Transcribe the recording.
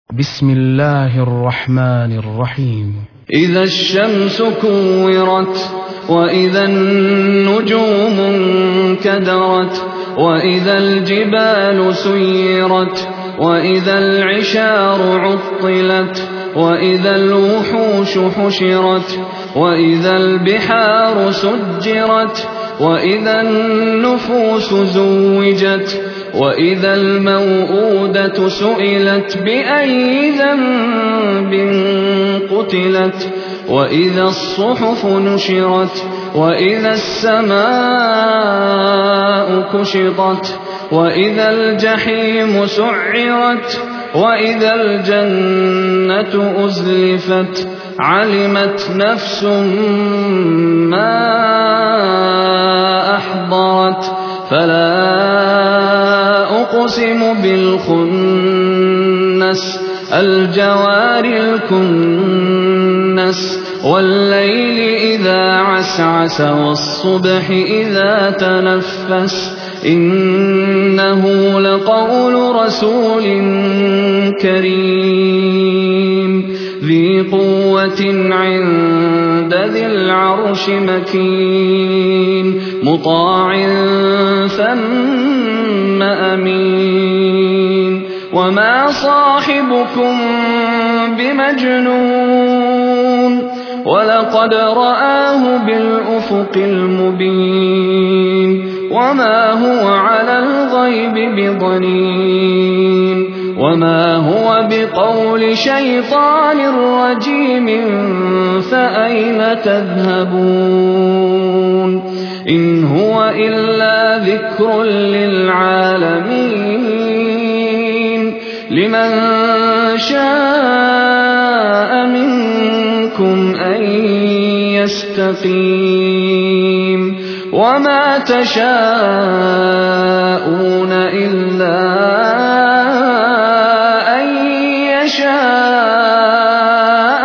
بسم الله الرحمن الرحيم. إذا الشمس كورت وإذا النجوم انكدرت وإذا الجبال سيرت وإذا العشار عطلت وإذا الوحوش حشرت وإذا البحار سجرت وإذا النفوس زوجت وإذا الموءودة سئلت بأي ذنب قتلت وإذا الصحف نشرت وإذا السماء كشطت وإذا الجحيم سعرت وإذا الجنة أزلفت علمت نفس ما أحضرت فلا أقسم بالخنس الجوار الكنس والليل إذا عسعس والصبح إذا تنفس إنه لقول رسول كريم ذي قوة عند ذي العرش مكين مطاع ثم أمين وما صاحبكم بمجنون ولقد رآه بالأفق المبين وما هو على الغيب بضنين وما هو بقول شيطان رجيم فأين تذهبون إن هو إلا ذكر للعالمين لمن شاء منكم أن يستقيم وما تشاءون إلا أن يشاء